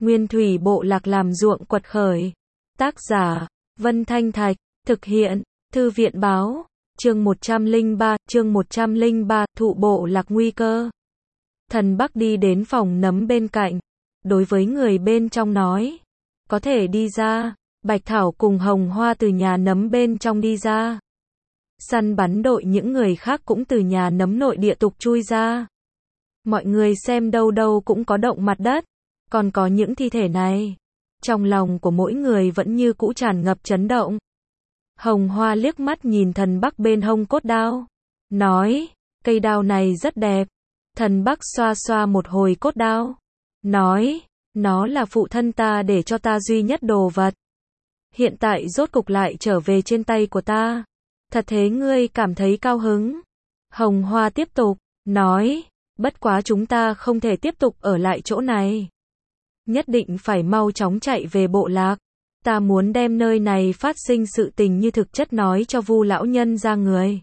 Nguyên thủy bộ lạc làm ruộng quật khởi. Tác giả, Vân Thanh Thạch, thực hiện, Thư viện báo, chương 103, thụ bộ lạc nguy cơ. Thần Bắc đi đến phòng nấm bên cạnh, đối với người bên trong nói, có thể đi ra. Bạch Thảo cùng Hồng Hoa từ nhà nấm bên trong đi ra. Săn bắn đội những người khác cũng từ nhà nấm nội địa tục chui ra. Mọi người xem đâu đâu cũng có động mặt đất, còn có những thi thể này. Trong lòng của mỗi người vẫn như cũ tràn ngập chấn động. Hồng Hoa liếc mắt nhìn Thần Bắc bên hông cốt đao, nói, cây đao này rất đẹp. Thần Bắc xoa xoa một hồi cốt đao, nói, nó là phụ thân ta để cho ta duy nhất đồ vật. Hiện tại rốt cục lại trở về trên tay của ta. Thật thế ngươi cảm thấy cao hứng. Hồng Hoa tiếp tục, nói, bất quá chúng ta không thể tiếp tục ở lại chỗ này. Nhất định phải mau chóng chạy về bộ lạc. Ta muốn đem nơi này phát sinh sự tình như thực chất nói cho Vu lão nhân ra người.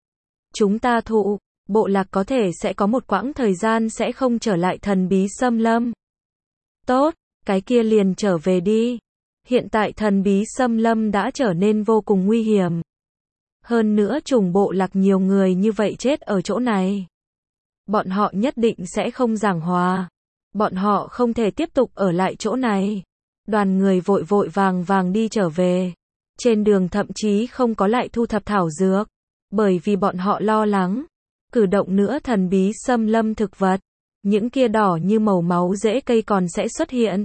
Chúng ta thụ, bộ lạc có thể sẽ có một quãng thời gian sẽ không trở lại thần bí xâm lâm. Tốt, cái kia liền trở về đi. Hiện tại thần bí xâm lâm đã trở nên vô cùng nguy hiểm. Hơn nữa trùng bộ lạc nhiều người như vậy chết ở chỗ này. Bọn họ nhất định sẽ không giảng hòa. Bọn họ không thể tiếp tục ở lại chỗ này. Đoàn người vội vội vàng vàng đi trở về. Trên đường thậm chí không có lại thu thập thảo dược. Bởi vì bọn họ lo lắng. Cử động nữa thần bí xâm lâm thực vật. Những kia đỏ như màu máu rễ cây còn sẽ xuất hiện.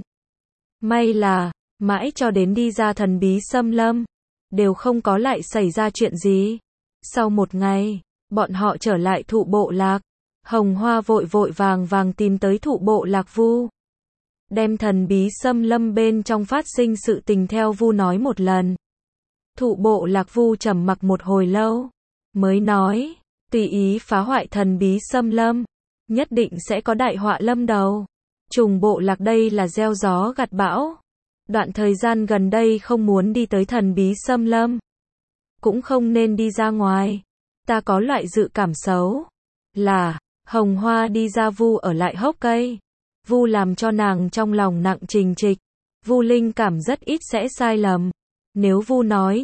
May là, mãi cho đến đi ra thần bí xâm lâm, đều không có lại xảy ra chuyện gì. Sau một ngày, bọn họ trở lại thụ bộ lạc. Hồng Hoa vội vội vàng vàng tìm tới thụ bộ lạc Vu. Đem thần bí xâm lâm bên trong phát sinh sự tình theo Vu nói một lần. Thụ bộ lạc Vu trầm mặc một hồi lâu, mới nói, tùy ý phá hoại thần bí xâm lâm, nhất định sẽ có đại họa lâm đầu. Trùng bộ lạc đây là gieo gió gặt bão. Đoạn thời gian gần đây không muốn đi tới thần bí xâm lâm. Cũng không nên đi ra ngoài. Ta có loại dự cảm xấu. Là, Hồng Hoa đi ra Vu ở lại hốc cây. Vu làm cho nàng trong lòng nặng trình trịch. Vu linh cảm rất ít sẽ sai lầm. Nếu Vu nói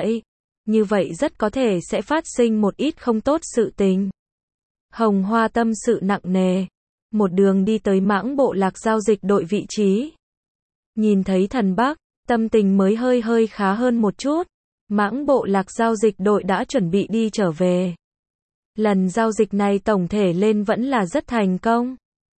như vậy rất có thể sẽ phát sinh một ít không tốt sự tình. Hồng Hoa tâm sự nặng nề. Một đường đi tới mãng bộ lạc giao dịch đội vị trí. Nhìn thấy Thần Bắc, tâm tình mới hơi khá hơn một chút. Mãng bộ lạc giao dịch đội đã chuẩn bị đi trở về. Lần giao dịch này tổng thể lên vẫn là rất thành công.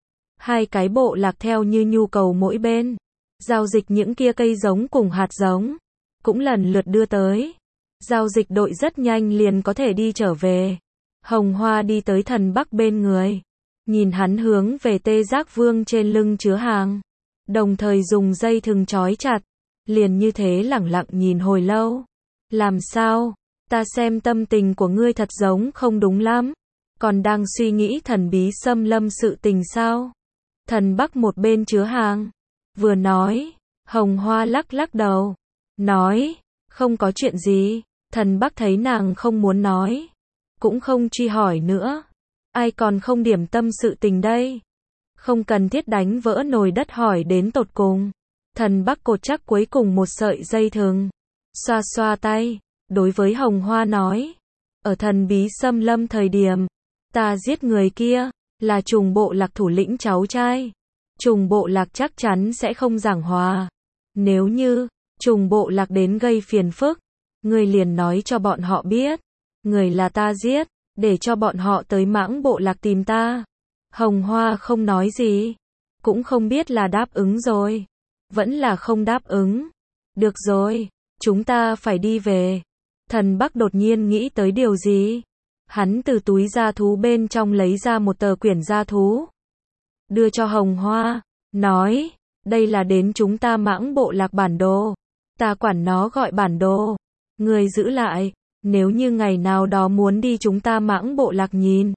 Hai cái bộ lạc theo như nhu cầu mỗi bên. Giao dịch những kia cây giống cùng hạt giống. Cũng lần lượt đưa tới. Giao dịch đội rất nhanh liền có thể đi trở về. Hồng Hoa đi tới Thần Bắc bên người. Nhìn hắn hướng về Tê Giác Vương trên lưng chứa hàng. Đồng thời dùng dây thừng trói chặt. Liền như thế lẳng lặng nhìn hồi lâu. Làm sao? Ta xem tâm tình của ngươi thật giống không đúng lắm. Còn đang suy nghĩ thần bí xâm lâm sự tình sao? Thần Bắc một bên chứa hàng. Vừa nói. Hồng Hoa lắc lắc đầu. Nói. Không có chuyện gì. Thần Bắc thấy nàng không muốn nói. Cũng không truy hỏi nữa. Ai còn không điểm tâm sự tình đây? Không cần thiết đánh vỡ nồi đất hỏi đến tột cùng. Thần Bắc cột chắc cuối cùng một sợi dây thừng. Xoa xoa tay. Đối với Hồng Hoa nói. Ở thần bí xâm lâm thời điểm. Ta giết người kia. Là trùng bộ lạc thủ lĩnh cháu trai. Trùng bộ lạc chắc chắn sẽ không giảng hòa. Nếu như trùng bộ lạc đến gây phiền phức. Người liền nói cho bọn họ biết. Người là ta giết. Để cho bọn họ tới mãng bộ lạc tìm ta. Hồng Hoa không nói gì. Cũng không biết là đáp ứng rồi. Vẫn là không đáp ứng. Được rồi. Chúng ta phải đi về. Thần Bắc đột nhiên nghĩ tới điều gì. Hắn từ túi gia thú bên trong lấy ra một tờ quyển gia thú. Đưa cho Hồng Hoa. Nói. Đây là đến chúng ta mãng bộ lạc bản đồ. Ta quản nó gọi bản đồ. Người giữ lại. Nếu như ngày nào đó muốn đi chúng ta mãng bộ lạc nhìn.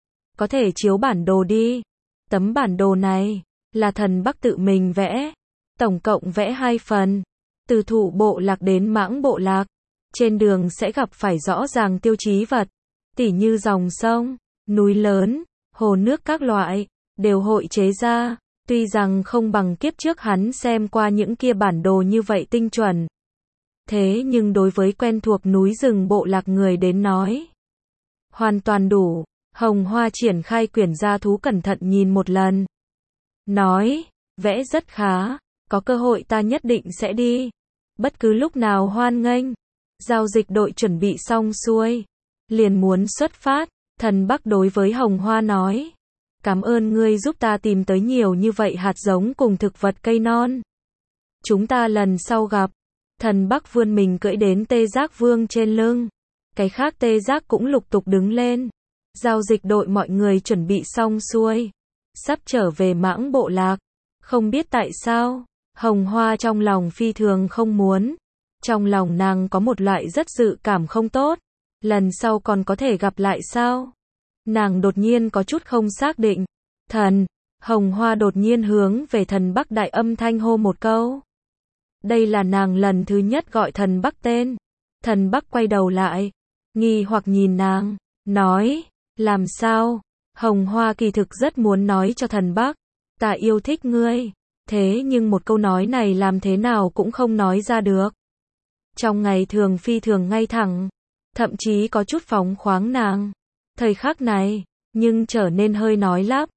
Có thể chiếu bản đồ đi. Tấm bản đồ này. Là Thần Bắc tự mình vẽ. Tổng cộng vẽ 2 phần. Từ thụ bộ lạc đến mãng bộ lạc. Trên đường sẽ gặp phải rõ ràng tiêu chí vật. Tỉ như dòng sông, núi lớn, hồ nước các loại. Đều hội chế ra. Tuy rằng không bằng kiếp trước hắn xem qua những kia bản đồ như vậy tinh chuẩn. Thế nhưng đối với quen thuộc núi rừng bộ lạc người đến nói, hoàn toàn đủ. Hồng Hoa triển khai quyển gia thú cẩn thận nhìn một lần. Nói, vẽ rất khá, có cơ hội ta nhất định sẽ đi. Bất cứ lúc nào hoan nghênh. Giao dịch đội chuẩn bị xong xuôi, liền muốn xuất phát. Thần Bắc đối với Hồng Hoa nói, cảm ơn ngươi giúp ta tìm tới nhiều như vậy hạt giống cùng thực vật cây non. Chúng ta lần sau gặp. Thần Bắc vươn mình cưỡi đến Tê Giác Vương trên lưng. Cái khác Tê Giác cũng lục tục đứng lên. Giao dịch đội mọi người chuẩn bị xong xuôi, sắp trở về Mãng bộ lạc. Không biết tại sao, Hồng Hoa trong lòng phi thường không muốn. Trong lòng nàng có một loại rất dự cảm không tốt. Lần sau còn có thể gặp lại sao? Nàng đột nhiên có chút không xác định. Thần, Hồng Hoa đột nhiên hướng về thần Bắc đại âm thanh hô một câu. Đây là nàng lần thứ nhất gọi thần Bắc tên. Thần Bắc quay đầu lại, nghi hoặc nhìn nàng, nói, làm sao? Hồng Hoa kỳ thực rất muốn nói cho thần Bắc, ta yêu thích ngươi. Thế nhưng một câu nói này làm thế nào cũng không nói ra được. Trong ngày thường phi thường ngay thẳng, thậm chí có chút phóng khoáng nàng. Thời khắc này, nhưng trở nên hơi nói lắp.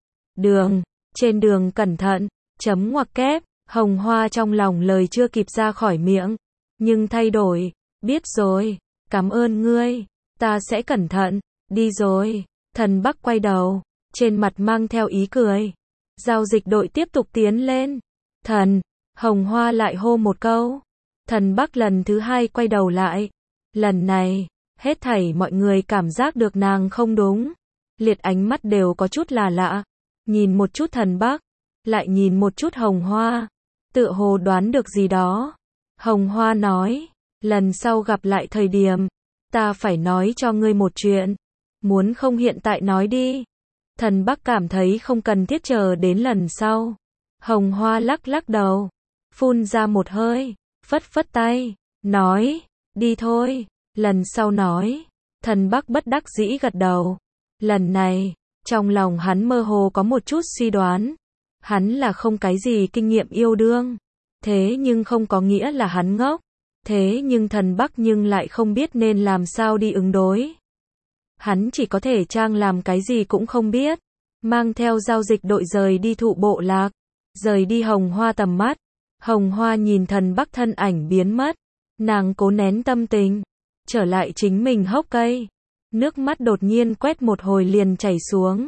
Trên đường cẩn thận, chấm ngoặc kép. Hồng Hoa trong lòng lời chưa kịp ra khỏi miệng, nhưng thay đổi, biết rồi, cảm ơn ngươi, ta sẽ cẩn thận, đi rồi. Thần Bắc quay đầu, trên mặt mang theo ý cười. Giao dịch đội tiếp tục tiến lên. Thần, Hồng Hoa lại hô một câu. Thần Bắc lần thứ hai quay đầu lại. Lần này, hết thảy mọi người cảm giác được nàng không đúng. Liệt ánh mắt đều có chút là lạ. Nhìn một chút thần Bắc, lại nhìn một chút Hồng Hoa. Tựa hồ đoán được gì đó. Hồng Hoa nói, lần sau gặp lại thời điểm, ta phải nói cho ngươi một chuyện. Muốn không hiện tại nói đi. Thần Bắc cảm thấy không cần thiết chờ đến lần sau. Hồng Hoa lắc lắc đầu, phun ra một hơi, phất phất tay, nói, đi thôi, lần sau nói. Thần Bắc bất đắc dĩ gật đầu. Lần này, trong lòng hắn mơ hồ có một chút suy đoán. Hắn là không cái gì kinh nghiệm yêu đương. Thế nhưng không có nghĩa là hắn ngốc. Thế nhưng thần Bắc nhưng lại không biết nên làm sao đi ứng đối. Hắn chỉ có thể trang làm cái gì cũng không biết. Mang theo giao dịch đội rời đi thụ bộ lạc. Rời đi Hồng Hoa tầm mắt. Hồng Hoa nhìn thần Bắc thân ảnh biến mất. Nàng cố nén tâm tình. Trở lại chính mình hốc cây. Nước mắt đột nhiên quét một hồi liền chảy xuống.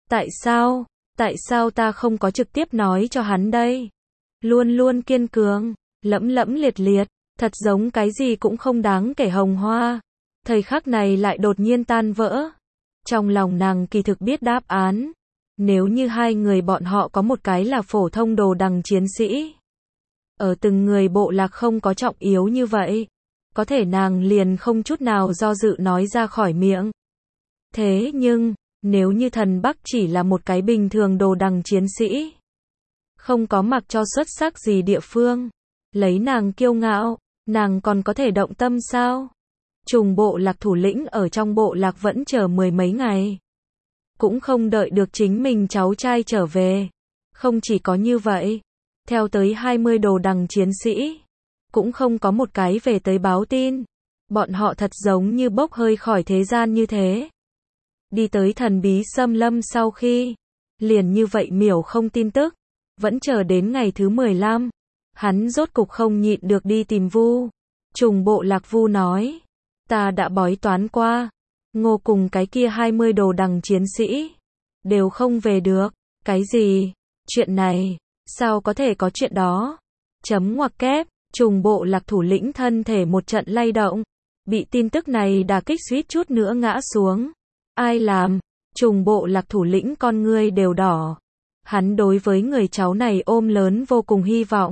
Tại sao ta không có trực tiếp nói cho hắn đây? Luôn luôn kiên cường, lẫm lẫm liệt liệt, thật giống cái gì cũng không đáng kể Hồng Hoa. Thời khắc này lại đột nhiên tan vỡ. Trong lòng nàng kỳ thực biết đáp án. Nếu như hai người bọn họ có một cái là phổ thông đồ đằng chiến sĩ. Ở từng người bộ lạc không có trọng yếu như vậy. Có thể nàng liền không chút nào do dự nói ra khỏi miệng. Thế nhưng, nếu như thần Bắc chỉ là một cái bình thường đồ đằng chiến sĩ, không có mặc cho xuất sắc gì địa phương, lấy nàng kiêu ngạo, nàng còn có thể động tâm sao? Trùng bộ lạc thủ lĩnh ở trong bộ lạc vẫn chờ mười mấy ngày, cũng không đợi được chính mình cháu trai trở về. Không chỉ có như vậy, theo tới 20 đồ đằng chiến sĩ, cũng không có một cái về tới báo tin. Bọn họ thật giống như bốc hơi khỏi thế gian như thế. Đi tới thần bí xâm lâm sau khi, liền như vậy miểu không tin tức, vẫn chờ đến ngày thứ 15, hắn rốt cục không nhịn được đi tìm Vu. Trùng bộ lạc Vu nói, ta đã bói toán qua, Ngô cùng cái kia 20 đồ đằng chiến sĩ, đều không về được. Cái gì? Chuyện này, sao có thể có chuyện đó? Chấm ngoặc kép, trùng bộ lạc thủ lĩnh thân thể một trận lay động, bị tin tức này đả kích suýt chút nữa ngã xuống. Ai làm? Trùng bộ lạc thủ lĩnh con ngươi đều đỏ. Hắn đối với người cháu này ôm lớn vô cùng hy vọng.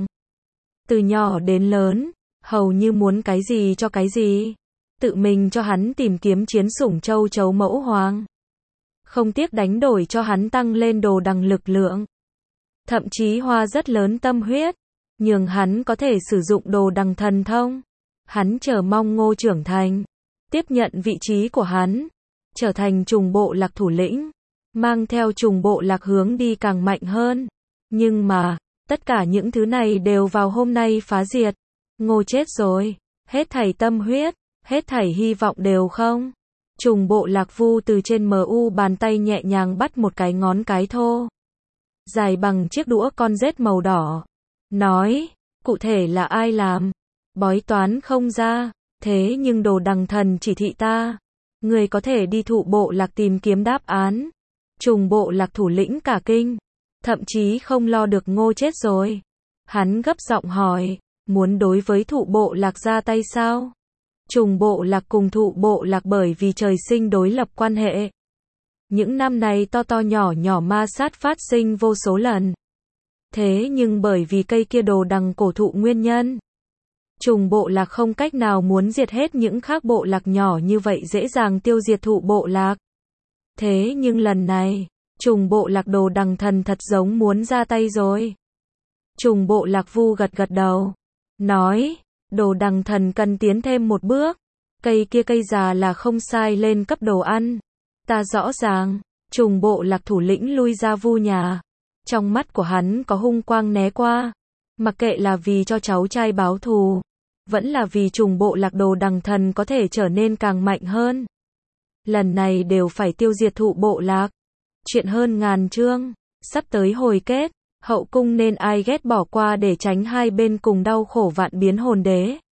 Từ nhỏ đến lớn, hầu như muốn cái gì cho cái gì. Tự mình cho hắn tìm kiếm chiến sủng châu chấu mẫu hoàng. Không tiếc đánh đổi cho hắn tăng lên đồ đằng lực lượng. Thậm chí hoa rất lớn tâm huyết, nhường hắn có thể sử dụng đồ đằng thần thông. Hắn chờ mong Ngô trưởng thành, tiếp nhận vị trí của hắn, trở thành trùng bộ lạc thủ lĩnh, mang theo trùng bộ lạc hướng đi càng mạnh hơn. Nhưng mà, tất cả những thứ này đều vào hôm nay phá diệt. Ngô chết rồi. Hết thảy tâm huyết, hết thảy hy vọng đều không. Trùng bộ lạc vu từ trên mu bàn tay nhẹ nhàng bắt một cái ngón cái thô. Dài bằng chiếc đũa con rết màu đỏ. Nói, cụ thể là ai làm? Bói toán không ra, thế nhưng đồ đằng thần chỉ thị ta. Người có thể đi thụ bộ lạc tìm kiếm đáp án. Trùng bộ lạc thủ lĩnh cả kinh. Thậm chí không lo được Ngô chết rồi. Hắn gấp giọng hỏi, muốn đối với thụ bộ lạc ra tay sao? Trùng bộ lạc cùng thụ bộ lạc bởi vì trời sinh đối lập quan hệ. Những năm này to to nhỏ nhỏ ma sát phát sinh vô số lần. Thế nhưng bởi vì cây kia đồ đằng cổ thụ nguyên nhân, trùng bộ lạc không cách nào muốn diệt hết những khác bộ lạc nhỏ như vậy dễ dàng tiêu diệt thụ bộ lạc. Thế nhưng lần này, trùng bộ lạc đồ đằng thần thật giống muốn ra tay rồi. Trùng bộ lạc vu gật gật đầu. Nói, đồ đằng thần cần tiến thêm một bước. Cây kia cây già là không sai lên cấp đồ ăn. Ta rõ ràng, trùng bộ lạc thủ lĩnh lui ra vu nhà. Trong mắt của hắn có hung quang né qua. Mặc kệ là vì cho cháu trai báo thù, vẫn là vì trùng bộ lạc đồ đằng thần có thể trở nên càng mạnh hơn. Lần này đều phải tiêu diệt thụ bộ lạc. Chuyện hơn ngàn chương, sắp tới hồi kết, hậu cung nên ai ghét bỏ qua để tránh hai bên cùng đau khổ vạn biến hồn đế.